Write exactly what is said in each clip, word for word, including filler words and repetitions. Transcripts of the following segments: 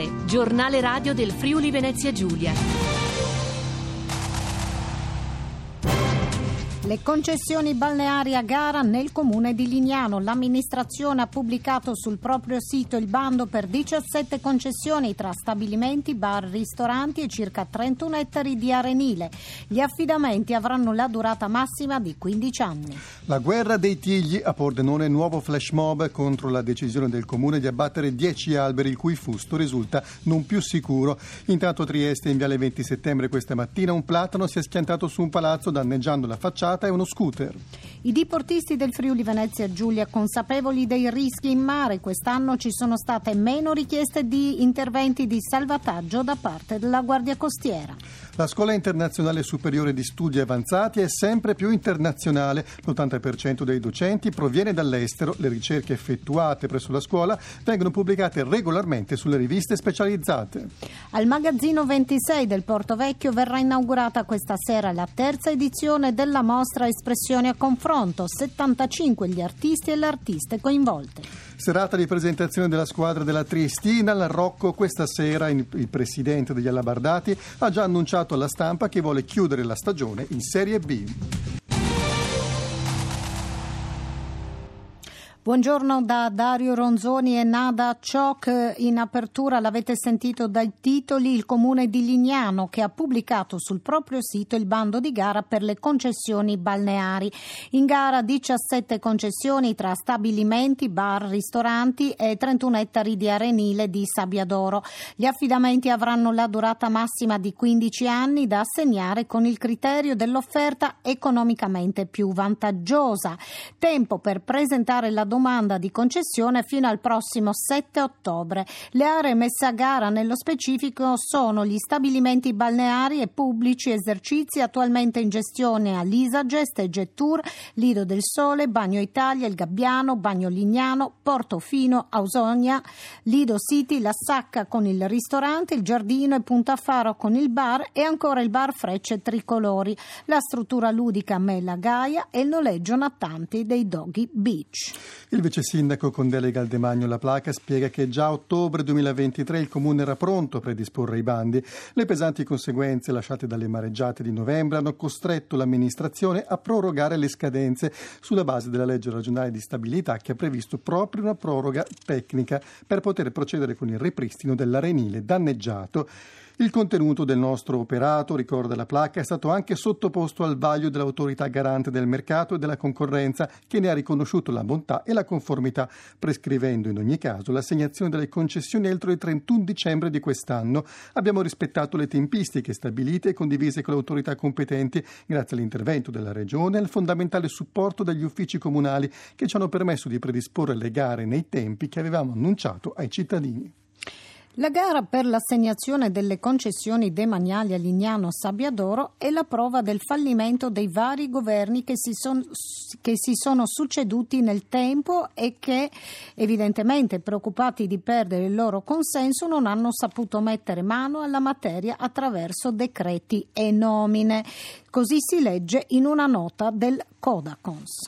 tre, giornale radio del Friuli Venezia Giulia. Le concessioni balneari a gara nel comune di Lignano. L'amministrazione ha pubblicato sul proprio sito il bando per diciassette concessioni tra stabilimenti, bar, ristoranti e circa trentuno ettari di arenile. Gli affidamenti avranno la durata massima di quindici anni. La guerra dei tigli a Pordenone, nuovo flash mob contro la decisione del comune di abbattere dieci alberi il cui fusto risulta non più sicuro. Intanto a Trieste, in viale venti settembre questa mattina, un platano si è schiantato su un palazzo danneggiando la facciata e uno scooter. I diportisti del Friuli Venezia Giulia, consapevoli dei rischi in mare, quest'anno ci sono state meno richieste di interventi di salvataggio da parte della Guardia Costiera. La Scuola Internazionale Superiore di Studi Avanzati è sempre più internazionale. L'ottanta per cento dei docenti proviene dall'estero. Le ricerche effettuate presso la scuola vengono pubblicate regolarmente sulle riviste specializzate. Al Magazzino ventisei del Porto Vecchio verrà inaugurata questa sera la terza edizione della mostra Espressioni a confronto. settantacinque gli artisti e le artiste coinvolte. Serata di presentazione della squadra della Triestina al Rocco questa sera. Il presidente degli Alabardati ha già annunciato alla stampa che vuole chiudere la stagione in Serie B. Buongiorno da Dario Ronzoni e Nada Ciocc. In apertura l'avete sentito dai titoli, il comune di Lignano che ha pubblicato sul proprio sito il bando di gara per le concessioni balneari. In gara diciassette concessioni tra stabilimenti, bar, ristoranti e trentuno ettari di arenile di Sabbiadoro. Gli affidamenti avranno la durata massima di quindici anni da assegnare con il criterio dell'offerta economicamente più vantaggiosa. Tempo per presentare la domanda di concessione fino al prossimo sette ottobre. Le aree messe a gara nello specifico sono gli stabilimenti balneari e pubblici esercizi attualmente in gestione all'Isagest e Gettour, Lido del Sole, Bagno Italia, il Gabbiano, Bagno Lignano, Portofino, Ausonia, Lido City, La Sacca con il ristorante, il Giardino e Puntafaro con il bar e ancora il bar Frecce Tricolori, la struttura ludica Mela Gaia e il noleggio nattanti dei Doggy Beach. Il vice sindaco con delega al demanio La Placa spiega che già a ottobre duemilaventitré il comune era pronto a predisporre i bandi. Le pesanti conseguenze lasciate dalle mareggiate di novembre hanno costretto l'amministrazione a prorogare le scadenze sulla base della legge regionale di stabilità che ha previsto proprio una proroga tecnica per poter procedere con il ripristino dell'arenile danneggiato. Il contenuto del nostro operato, ricorda La Placa, è stato anche sottoposto al vaglio dell'autorità garante del mercato e della concorrenza che ne ha riconosciuto la bontà e la conformità, prescrivendo in ogni caso l'assegnazione delle concessioni entro il trentuno dicembre di quest'anno. Abbiamo rispettato le tempistiche stabilite e condivise con le autorità competenti grazie all'intervento della Regione e al fondamentale supporto degli uffici comunali che ci hanno permesso di predisporre le gare nei tempi che avevamo annunciato ai cittadini. La gara per l'assegnazione delle concessioni demaniali a Lignano Sabbiadoro è la prova del fallimento dei vari governi che si, son, che si sono succeduti nel tempo e che, evidentemente preoccupati di perdere il loro consenso, non hanno saputo mettere mano alla materia attraverso decreti e nomine. Così si legge in una nota del Codacons.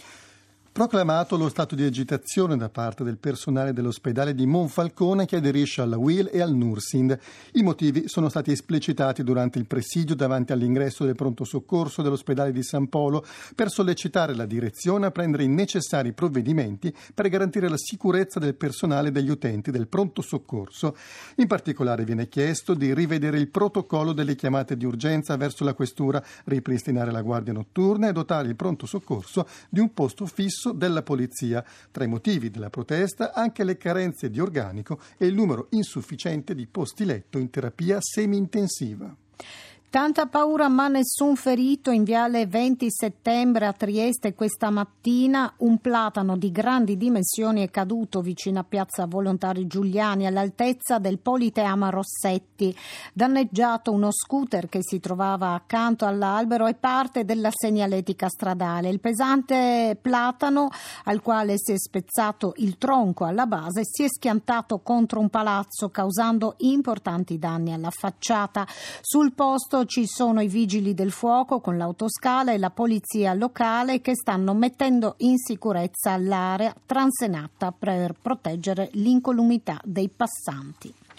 Proclamato lo stato di agitazione da parte del personale dell'ospedale di Monfalcone che aderisce alla U I L e al Nursind. I motivi sono stati esplicitati durante il presidio davanti all'ingresso del pronto soccorso dell'ospedale di San Polo per sollecitare la direzione a prendere i necessari provvedimenti per garantire la sicurezza del personale e degli utenti del pronto soccorso. In particolare viene chiesto di rivedere il protocollo delle chiamate di urgenza verso la questura, ripristinare la guardia notturna e dotare il pronto soccorso di un posto fisso della polizia. Tra i motivi della protesta anche le carenze di organico e il numero insufficiente di posti letto in terapia semi-intensiva. Tanta paura ma nessun ferito. In viale venti settembre a Trieste questa mattina un platano di grandi dimensioni è caduto vicino a piazza Volontari Giuliani all'altezza del Politeama Rossetti. Danneggiato uno scooter che si trovava accanto all'albero e parte della segnaletica stradale. Il pesante platano, al quale si è spezzato il tronco alla base, si è schiantato contro un palazzo causando importanti danni alla facciata. Sul posto ci sono i vigili del fuoco con l'autoscala e la polizia locale che stanno mettendo in sicurezza l'area transenata per proteggere l'incolumità dei passanti.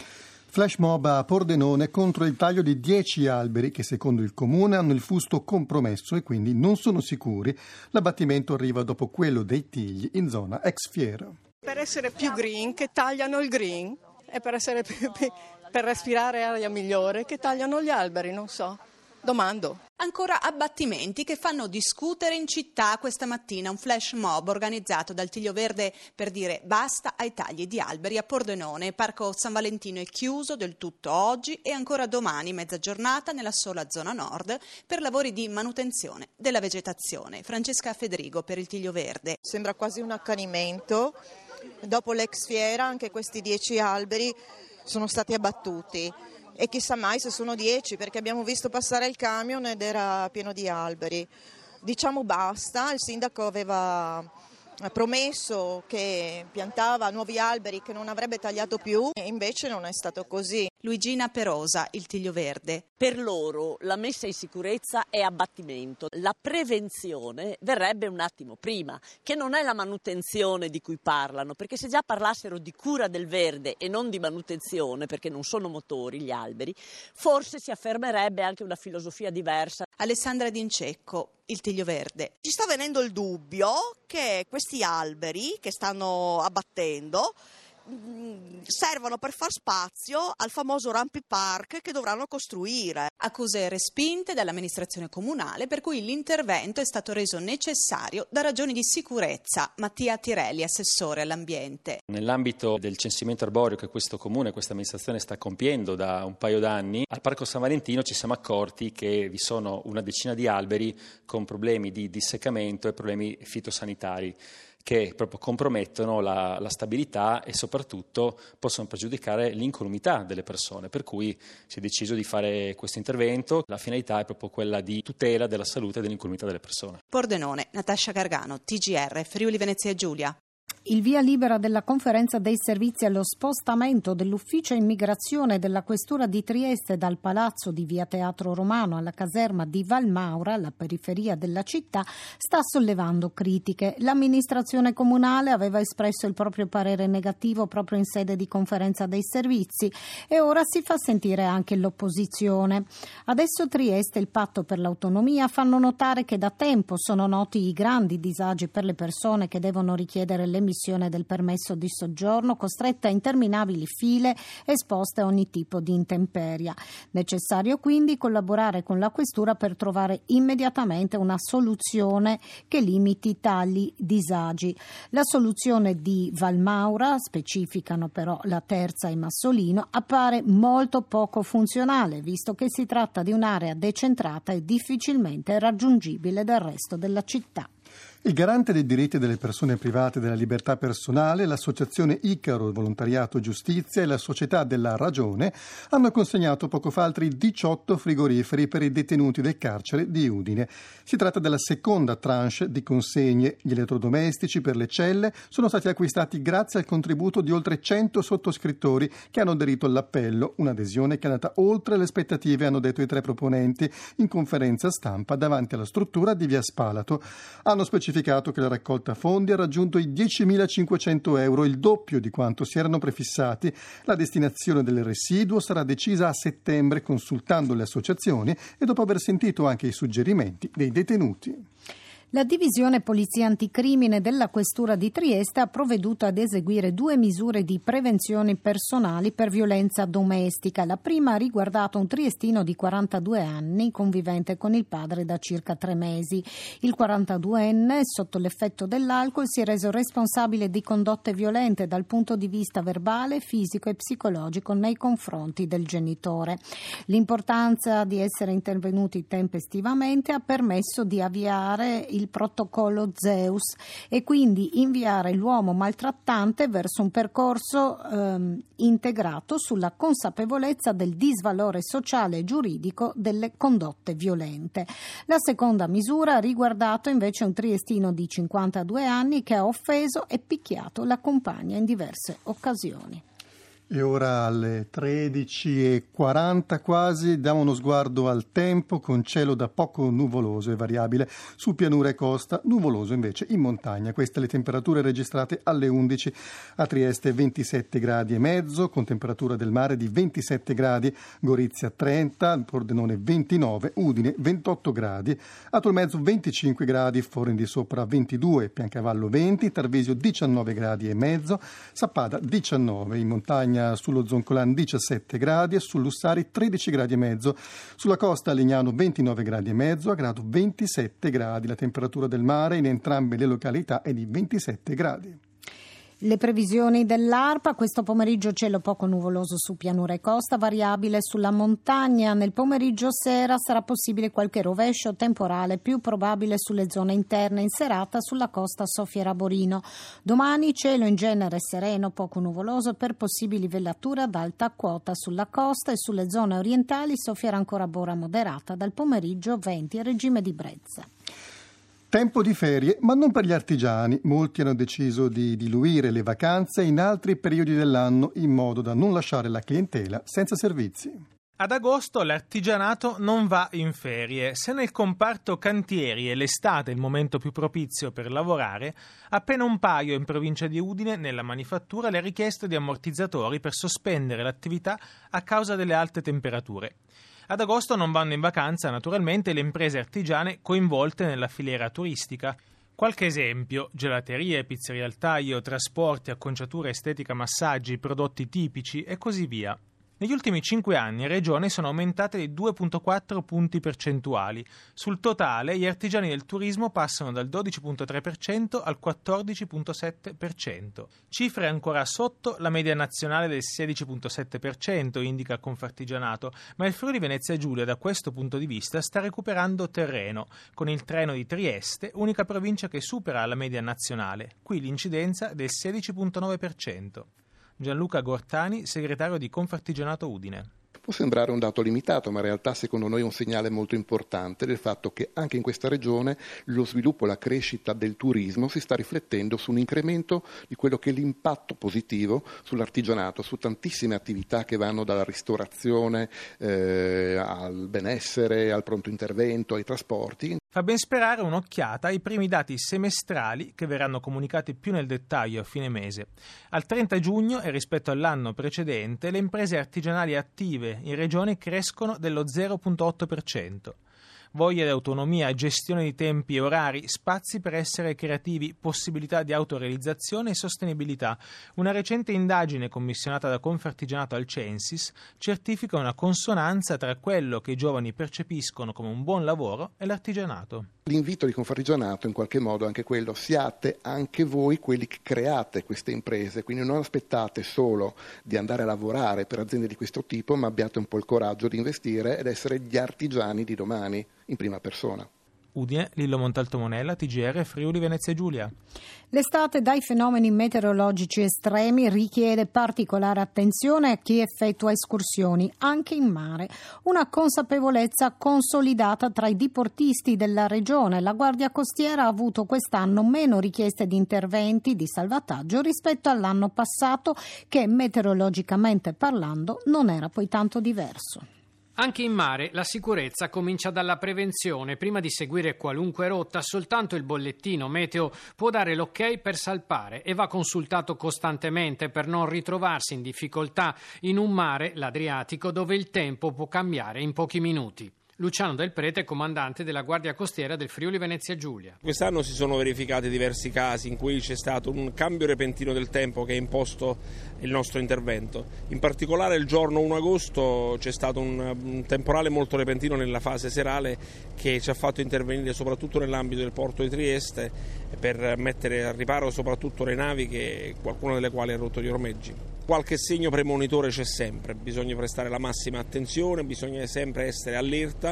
Flash mob a Pordenone contro il taglio di dieci alberi che secondo il comune hanno il fusto compromesso e quindi non sono sicuri. L'abbattimento arriva dopo quello dei Tigli in zona ex fiera. Per essere più green che tagliano il green e per, essere più, per respirare aria migliore che tagliano gli alberi, non so. Domando. Ancora abbattimenti che fanno discutere in città questa mattina, un flash mob organizzato dal Tiglio Verde per dire basta ai tagli di alberi a Pordenone. Parco San Valentino è chiuso del tutto oggi e ancora domani mezza giornata nella sola zona nord per lavori di manutenzione della vegetazione. Francesca Federigo per il Tiglio Verde. Sembra quasi un accanimento. Dopo l'ex fiera anche questi dieci alberi sono stati abbattuti. E chissà mai se sono dieci, perché abbiamo visto passare il camion ed era pieno di alberi. Diciamo basta, il sindaco aveva promesso che piantava nuovi alberi che non avrebbe tagliato più e invece non è stato così. Luigina Perosa, il Tiglio Verde. Per loro la messa in sicurezza è abbattimento, la prevenzione verrebbe un attimo prima, che non è la manutenzione di cui parlano, perché se già parlassero di cura del verde e non di manutenzione, perché non sono motori gli alberi, forse si affermerebbe anche una filosofia diversa. Alessandra D'Incecco, il Tiglio Verde. Ci sta venendo il dubbio che questi alberi che stanno abbattendo servono per far spazio al famoso Rampi Park che dovranno costruire. Accuse respinte dall'amministrazione comunale per cui l'intervento è stato reso necessario da ragioni di sicurezza. Mattia Tirelli, assessore all'ambiente. Nell'ambito del censimento arboreo che questo comune, questa amministrazione sta compiendo da un paio d'anni, al Parco San Valentino ci siamo accorti che vi sono una decina di alberi con problemi di disseccamento e problemi fitosanitari che proprio compromettono la, la stabilità e soprattutto possono pregiudicare l'incolumità delle persone, per cui si è deciso di fare questo intervento. La finalità è proprio quella di tutela della salute e dell'incolumità delle persone. Pordenone, Natascia Gargano, T G R, Friuli Venezia Giulia. Il via libera della conferenza dei servizi allo spostamento dell'ufficio immigrazione della questura di Trieste dal palazzo di via Teatro Romano alla caserma di Valmaura, alla periferia della città, sta sollevando critiche. L'amministrazione comunale aveva espresso il proprio parere negativo proprio in sede di conferenza dei servizi e ora si fa sentire anche l'opposizione. Adesso Trieste e il Patto per l'Autonomia fanno notare che da tempo sono noti i grandi disagi per le persone che devono richiedere l'emissione del permesso di soggiorno, costrette a interminabili file esposte a ogni tipo di intemperia. Necessario quindi collaborare con la questura per trovare immediatamente una soluzione che limiti tali disagi. La soluzione di Valmaura, specificano però la Terza e Massolino, appare molto poco funzionale, visto che si tratta di un'area decentrata e difficilmente raggiungibile dal resto della città. Il garante dei diritti delle persone private e della libertà personale, l'associazione Icaro, Volontariato Giustizia e la Società della Ragione hanno consegnato poco fa altri diciotto frigoriferi per i detenuti del carcere di Udine. Si tratta della seconda tranche di consegne. Gli elettrodomestici per le celle sono stati acquistati grazie al contributo di oltre cento sottoscrittori che hanno aderito all'appello, un'adesione che è andata oltre le aspettative, hanno detto i tre proponenti in conferenza stampa davanti alla struttura di via Spalato. Hanno specificato che la raccolta fondi ha raggiunto i diecimilacinquecento euro, il doppio di quanto si erano prefissati. La destinazione del residuo sarà decisa a settembre consultando le associazioni e dopo aver sentito anche i suggerimenti dei detenuti. La divisione Polizia Anticrimine della Questura di Trieste ha provveduto ad eseguire due misure di prevenzione personali per violenza domestica. La prima ha riguardato un triestino di quarantadue anni, convivente con il padre da circa tre mesi. Il quarantaduenne, sotto l'effetto dell'alcol, si è reso responsabile di condotte violente dal punto di vista verbale, fisico e psicologico nei confronti del genitore. L'importanza di essere intervenuti tempestivamente ha permesso di avviare il protocollo Zeus e quindi inviare l'uomo maltrattante verso un percorso ehm, integrato sulla consapevolezza del disvalore sociale e giuridico delle condotte violente. La seconda misura ha riguardato invece un triestino di cinquantadue anni che ha offeso e picchiato la compagna in diverse occasioni. E ora alle tredici e quaranta quasi diamo uno sguardo al tempo, con cielo da poco nuvoloso e variabile su pianura e costa, nuvoloso invece in montagna. Queste le temperature registrate alle undici. A Trieste ventisette gradi e mezzo, con temperatura del mare di ventisette gradi, Gorizia trenta, Pordenone ventinove, Udine ventotto gradi, a Tolmezzo venticinque gradi, Forni di Sopra ventidue, Piancavallo venti, Tarvisio diciannove gradi e mezzo, Sappada diciannove, in montagna sullo Zoncolan diciassette gradi e sull'Ussari tredici gradi e mezzo, sulla costa a Lignano ventinove gradi e mezzo, a Grado ventisette gradi, la temperatura del mare in entrambe le località è di ventisette gradi. Le previsioni dell'ARPA: questo pomeriggio cielo poco nuvoloso su pianura e costa, variabile sulla montagna. Nel pomeriggio sera sarà possibile qualche rovescio temporale, più probabile sulle zone interne, in serata sulla costa Sofia-Raborino. Domani cielo in genere sereno, poco nuvoloso, per possibili velature ad alta quota sulla costa e sulle zone orientali soffierà ancora bora moderata, dal pomeriggio venti a regime di brezza. Tempo di ferie, ma non per gli artigiani. Molti hanno deciso di diluire le vacanze in altri periodi dell'anno in modo da non lasciare la clientela senza servizi. Ad agosto l'artigianato non va in ferie. Se nel comparto cantieri è l'estate il momento più propizio per lavorare, appena un paio in provincia di Udine, nella manifattura, le richieste di ammortizzatori per sospendere l'attività a causa delle alte temperature. Ad agosto non vanno in vacanza naturalmente le imprese artigiane coinvolte nella filiera turistica. Qualche esempio: gelaterie, pizzerie al taglio, trasporti, acconciatura estetica, massaggi, prodotti tipici e così via. Negli ultimi cinque anni in Regione sono aumentate di due virgola quattro punti percentuali. Sul totale gli artigiani del turismo passano dal dodici virgola tre per cento al quattordici virgola sette per cento. Cifre ancora sotto la media nazionale del sedici virgola sette per cento, indica Confartigianato, ma il Friuli Venezia Giulia da questo punto di vista sta recuperando terreno, con il treno di Trieste, unica provincia che supera la media nazionale. Qui l'incidenza è del sedici virgola nove per cento. Gianluca Gortani, segretario di Confartigianato Udine. Può sembrare un dato limitato, ma in realtà secondo noi è un segnale molto importante del fatto che anche in questa regione lo sviluppo e la crescita del turismo si sta riflettendo su un incremento di quello che è l'impatto positivo sull'artigianato, su tantissime attività che vanno dalla ristorazione eh, al benessere, al pronto intervento, ai trasporti. Fa ben sperare un'occhiata ai primi dati semestrali che verranno comunicati più nel dettaglio a fine mese. Al trenta giugno e rispetto all'anno precedente le imprese artigianali attive in regione crescono dello zero virgola otto per cento. Voglia di autonomia, gestione di tempi e orari, spazi per essere creativi, possibilità di autorealizzazione e sostenibilità. Una recente indagine commissionata da Confartigianato al Censis certifica una consonanza tra quello che i giovani percepiscono come un buon lavoro e l'artigianato. L'invito di Confartigianato in qualche modo è anche quello: siate anche voi quelli che create queste imprese, quindi non aspettate solo di andare a lavorare per aziende di questo tipo, ma abbiate un po' il coraggio di investire ed essere gli artigiani di domani in prima persona. Udine, Lillo Montalto Monella, T G R, Friuli Venezia Giulia. L'estate dai fenomeni meteorologici estremi richiede particolare attenzione a chi effettua escursioni anche in mare. Una consapevolezza consolidata tra i diportisti della regione. La Guardia Costiera ha avuto quest'anno meno richieste di interventi di salvataggio rispetto all'anno passato, che meteorologicamente parlando non era poi tanto diverso. Anche in mare la sicurezza comincia dalla prevenzione. Prima di seguire qualunque rotta, soltanto il bollettino meteo può dare l'ok per salpare e va consultato costantemente per non ritrovarsi in difficoltà in un mare, l'Adriatico, dove il tempo può cambiare in pochi minuti. Luciano Del Prete, comandante della Guardia Costiera del Friuli Venezia Giulia. Quest'anno si sono verificati diversi casi in cui c'è stato un cambio repentino del tempo che ha imposto il nostro intervento. In particolare il giorno primo agosto c'è stato un, un temporale molto repentino nella fase serale che ci ha fatto intervenire soprattutto nell'ambito del porto di Trieste per mettere a riparo soprattutto le navi, che qualcuna delle quali ha rotto gli ormeggi. Qualche segno premonitore c'è sempre, bisogna prestare la massima attenzione, bisogna sempre essere allerta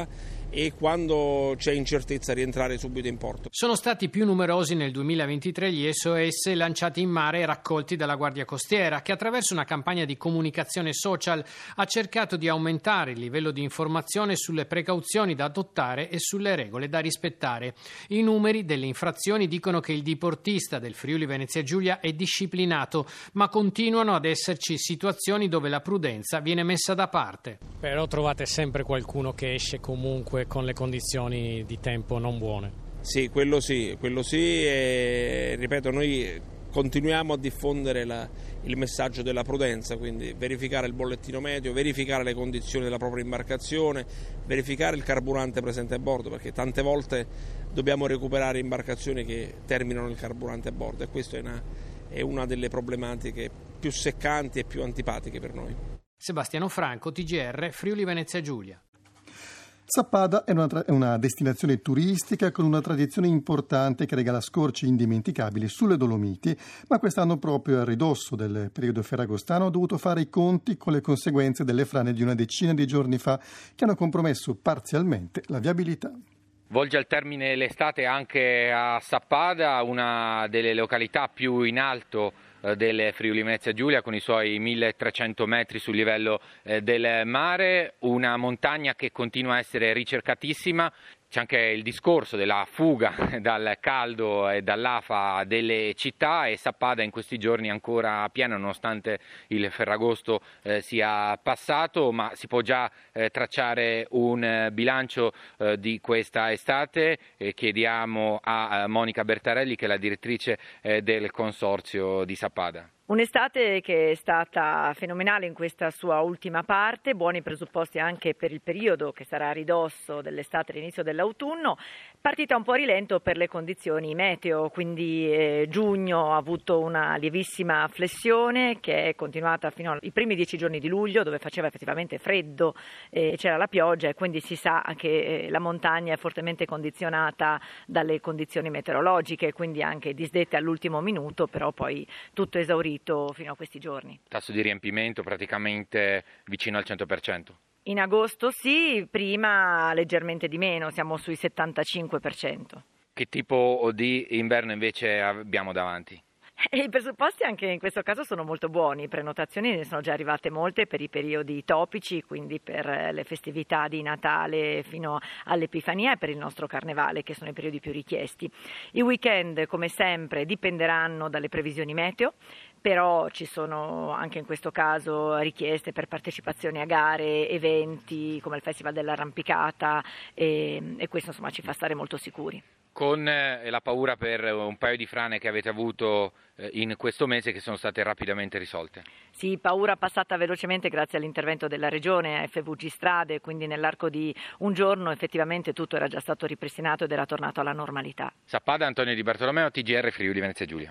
e quando c'è incertezza rientrare subito in porto. Sono stati più numerosi nel duemilaventitré gli S O S lanciati in mare e raccolti dalla Guardia Costiera, che attraverso una campagna di comunicazione social ha cercato di aumentare il livello di informazione sulle precauzioni da adottare e sulle regole da rispettare. I numeri delle infrazioni dicono che il diportista del Friuli Venezia Giulia è disciplinato, ma continuano ad esserci situazioni dove la prudenza viene messa da parte. Però trovate sempre qualcuno che esce comunque con le condizioni di tempo non buone. Sì, quello sì, quello sì e ripeto, noi continuiamo a diffondere la, il messaggio della prudenza, quindi verificare il bollettino meteo, verificare le condizioni della propria imbarcazione, verificare il carburante presente a bordo, perché tante volte dobbiamo recuperare imbarcazioni che terminano il carburante a bordo e questa è una, è una delle problematiche più seccanti e più antipatiche per noi. Sebastiano Franco, T G R, Friuli Venezia Giulia. Sappada è una, tra- è una destinazione turistica con una tradizione importante che regala scorci indimenticabili sulle Dolomiti, ma quest'anno, proprio a ridosso del periodo ferragostano, ha dovuto fare i conti con le conseguenze delle frane di una decina di giorni fa che hanno compromesso parzialmente la viabilità. Volge al termine l'estate anche a Sappada, una delle località più in alto del Friuli Venezia Giulia, con i suoi milletrecento metri sul livello eh, del mare, una montagna che continua a essere ricercatissima. C'è anche il discorso della fuga dal caldo e dall'afa delle città e Sappada in questi giorni è ancora piena nonostante il Ferragosto eh, sia passato, ma si può già eh, tracciare un eh, bilancio eh, di questa estate. Eh, chiediamo a eh, Monica Bertarelli, che è la direttrice eh, del consorzio di Sappada. Un'estate che è stata fenomenale in questa sua ultima parte, buoni presupposti anche per il periodo che sarà a ridosso dell'estate e l'inizio dell'autunno, partita un po' a rilento per le condizioni meteo, quindi eh, giugno ha avuto una lievissima flessione che è continuata fino ai primi dieci giorni di luglio, dove faceva effettivamente freddo e eh, c'era la pioggia, e quindi si sa che eh, la montagna è fortemente condizionata dalle condizioni meteorologiche, quindi anche disdette all'ultimo minuto, però poi tutto esaurito fino a questi giorni. Tasso di riempimento praticamente vicino al cento per cento. In agosto sì, prima leggermente di meno, siamo sui settantacinque per cento. Che tipo di inverno invece abbiamo davanti? E i presupposti anche in questo caso sono molto buoni, prenotazioni ne sono già arrivate molte per i periodi topici, quindi per le festività di Natale fino all'Epifania e per il nostro Carnevale, che sono i periodi più richiesti. I weekend, come sempre, dipenderanno dalle previsioni meteo, però ci sono anche in questo caso richieste per partecipazioni a gare, eventi come il Festival dell'Arrampicata e, e questo insomma ci fa stare molto sicuri. Con la paura per un paio di frane che avete avuto in questo mese, che sono state rapidamente risolte. Sì, paura passata velocemente grazie all'intervento della Regione, F V G Strade, quindi nell'arco di un giorno effettivamente tutto era già stato ripristinato ed era tornato alla normalità. Sappada, Antonio Di Bartolomeo, T G R Friuli Venezia Giulia.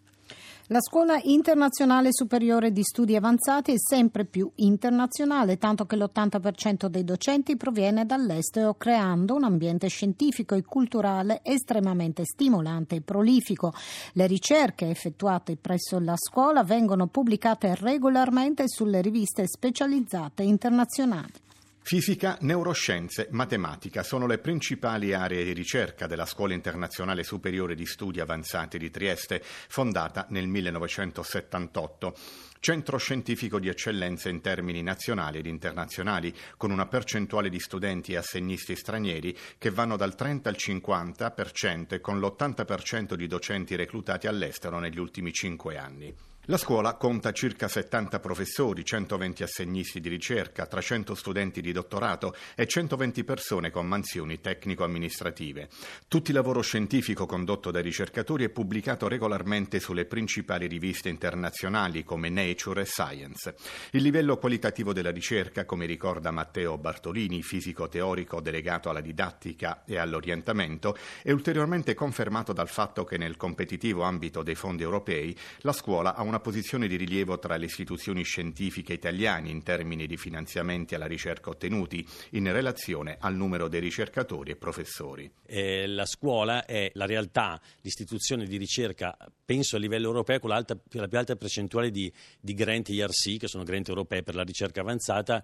La Scuola Internazionale Superiore di Studi Avanzati è sempre più internazionale, tanto che l'ottanta per cento dei docenti proviene dall'estero, creando un ambiente scientifico e culturale estremamente stimolante e prolifico. Le ricerche effettuate presso la scuola vengono pubblicate regolarmente sulle riviste specializzate internazionali. Fisica, neuroscienze, matematica sono le principali aree di ricerca della Scuola Internazionale Superiore di Studi Avanzati di Trieste, fondata nel millenovecentosettantotto. Centro scientifico di eccellenza in termini nazionali ed internazionali, con una percentuale di studenti e assegnisti stranieri che vanno dal trenta al cinquanta per cento e con l'ottanta per cento di docenti reclutati all'estero negli ultimi cinque anni. La scuola conta circa settanta professori, centoventi assegnisti di ricerca, trecento studenti di dottorato e centoventi persone con mansioni tecnico-amministrative. Tutto il lavoro scientifico condotto dai ricercatori è pubblicato regolarmente sulle principali riviste internazionali come Nature e Science. Il livello qualitativo della ricerca, come ricorda Matteo Bartolini, fisico teorico delegato alla didattica e all'orientamento, è ulteriormente confermato dal fatto che nel competitivo ambito dei fondi europei la scuola ha una posizione di rilievo tra le istituzioni scientifiche italiane in termini di finanziamenti alla ricerca ottenuti in relazione al numero dei ricercatori e professori. Eh, la scuola è la realtà, l'istituzione di ricerca, penso a livello europeo, con la più alta percentuale di, di grant I R C, che sono grant europei per la ricerca avanzata,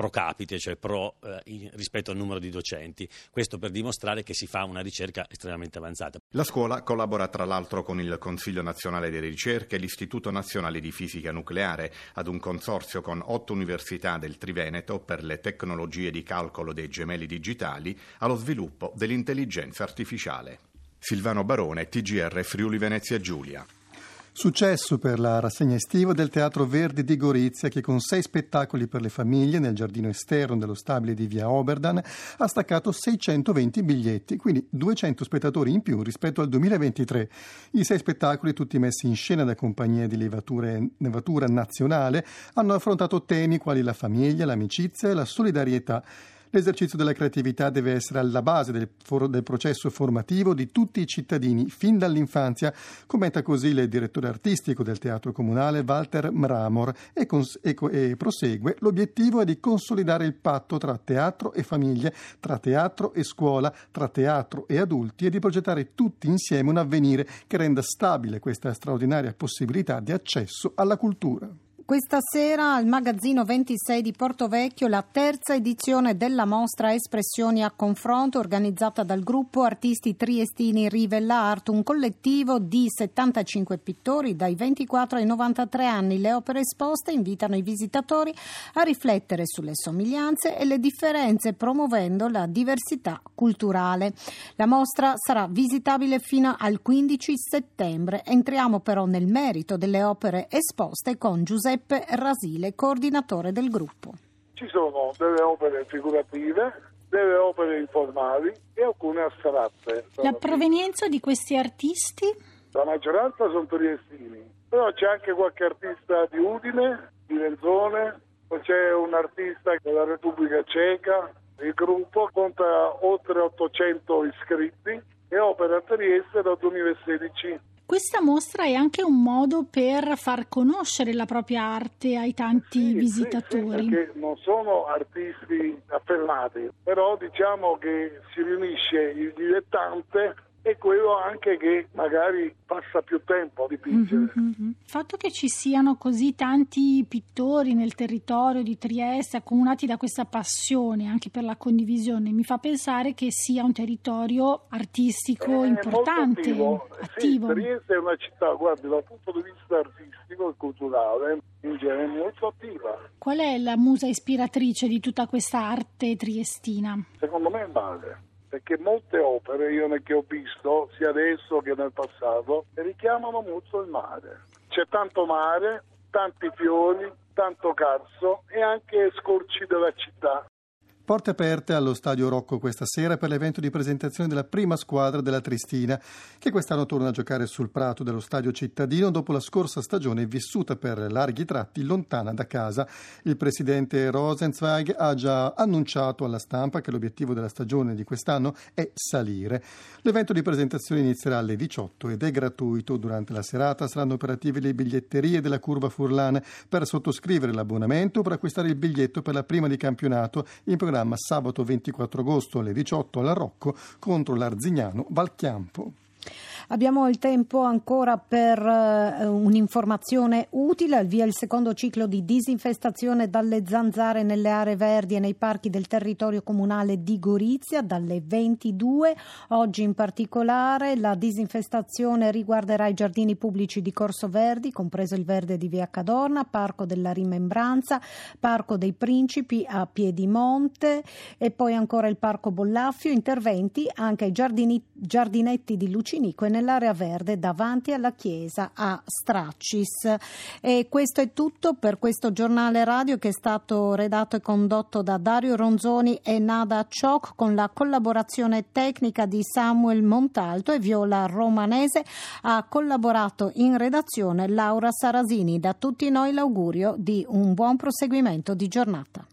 pro capite, cioè pro eh, in, rispetto al numero di docenti. Questo per dimostrare che si fa una ricerca estremamente avanzata. La scuola collabora tra l'altro con il Consiglio Nazionale delle Ricerche e l'Istituto Nazionale di Fisica Nucleare ad un consorzio con otto università del Triveneto per le tecnologie di calcolo dei gemelli digitali allo sviluppo dell'intelligenza artificiale. Silvano Barone, T G R Friuli Venezia Giulia. Successo per la rassegna estiva del Teatro Verdi di Gorizia, che con sei spettacoli per le famiglie nel giardino esterno dello stabile di via Oberdan ha staccato seicentoventi biglietti, quindi duecento spettatori in più rispetto al duemilaventitré. I sei spettacoli, tutti messi in scena da compagnie di levatura nazionale, hanno affrontato temi quali la famiglia, l'amicizia e la solidarietà. L'esercizio della creatività deve essere alla base del, for- del processo formativo di tutti i cittadini, fin dall'infanzia, commenta così il direttore artistico del Teatro Comunale Walter Mramor e, cons- e, co- e prosegue: l'obiettivo è di consolidare il patto tra teatro e famiglie, tra teatro e scuola, tra teatro e adulti e di progettare tutti insieme un avvenire che renda stabile questa straordinaria possibilità di accesso alla cultura. Questa sera al Magazzino ventisei di Portovecchio la terza edizione della mostra Espressioni a confronto, organizzata dal gruppo Artisti Triestini Rivella Art, un collettivo di settantacinque pittori dai ventiquattro ai novantatré anni. Le opere esposte invitano i visitatori a riflettere sulle somiglianze e le differenze, promuovendo la diversità culturale. La mostra sarà visitabile fino al quindici settembre. Entriamo però nel merito delle opere esposte con Giuseppe Rasile, coordinatore del gruppo. Ci sono delle opere figurative, delle opere informali e alcune astratte. La provenienza di questi artisti? La maggioranza sono triestini, però c'è anche qualche artista di Udine, di Lenzone, poi c'è un artista della Repubblica Ceca. Il gruppo conta oltre ottocento iscritti e opera a Trieste dal duemilasedici. Questa mostra è anche un modo per far conoscere la propria arte ai tanti sì, visitatori. Sì, sì, perché non sono artisti affermati, però diciamo che si riunisce il dilettante e quello anche che magari passa più tempo a dipingere. Mm-hmm. Il fatto che ci siano così tanti pittori nel territorio di Trieste accomunati da questa passione anche per la condivisione mi fa pensare che sia un territorio artistico è importante, attivo. attivo. Sì, Trieste è una città, guardi, dal punto di vista artistico e culturale in genere molto attiva. Qual è la musa ispiratrice di tutta questa arte triestina? Secondo me è il mare. Perché molte opere, io che ho visto, sia adesso che nel passato, richiamano molto il mare. C'è tanto mare, tanti fiori, tanto carso e anche scorci della città. Porte aperte allo Stadio Rocco questa sera per l'evento di presentazione della prima squadra della Triestina, che quest'anno torna a giocare sul prato dello Stadio cittadino dopo la scorsa stagione vissuta per larghi tratti lontana da casa. Il presidente Rosenzweig ha già annunciato alla stampa che l'obiettivo della stagione di quest'anno è salire. L'evento di presentazione inizierà alle diciotto ed è gratuito. Durante la serata saranno operative le biglietterie della Curva Furlane per sottoscrivere l'abbonamento o per acquistare il biglietto per la prima di campionato in programma sabato ventiquattro agosto alle diciotto alla Rocco contro l'Arzignano Valchiampo. Abbiamo il tempo ancora per uh, un'informazione utile. Al via il secondo ciclo di disinfestazione dalle zanzare nelle aree verdi e nei parchi del territorio comunale di Gorizia dalle ventidue. Oggi in particolare la disinfestazione riguarderà i giardini pubblici di Corso Verdi, compreso il verde di via Cadorna, Parco della Rimembranza, Parco dei Principi a Piedimonte e poi ancora il Parco Bollaffio. Interventi anche ai giardini, giardinetti di Lucinico e nell'area verde davanti alla chiesa a Straccis. E questo è tutto per questo giornale radio che è stato redatto e condotto da Dario Ronzoni e Nada Ciocc con la collaborazione tecnica di Samuel Montalto e Viola Romanese. Ha collaborato in redazione Laura Sarasini. Da tutti noi l'augurio di un buon proseguimento di giornata.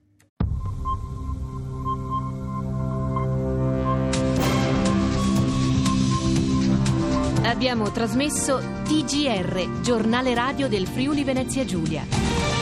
Abbiamo trasmesso T G R, giornale radio del Friuli Venezia Giulia.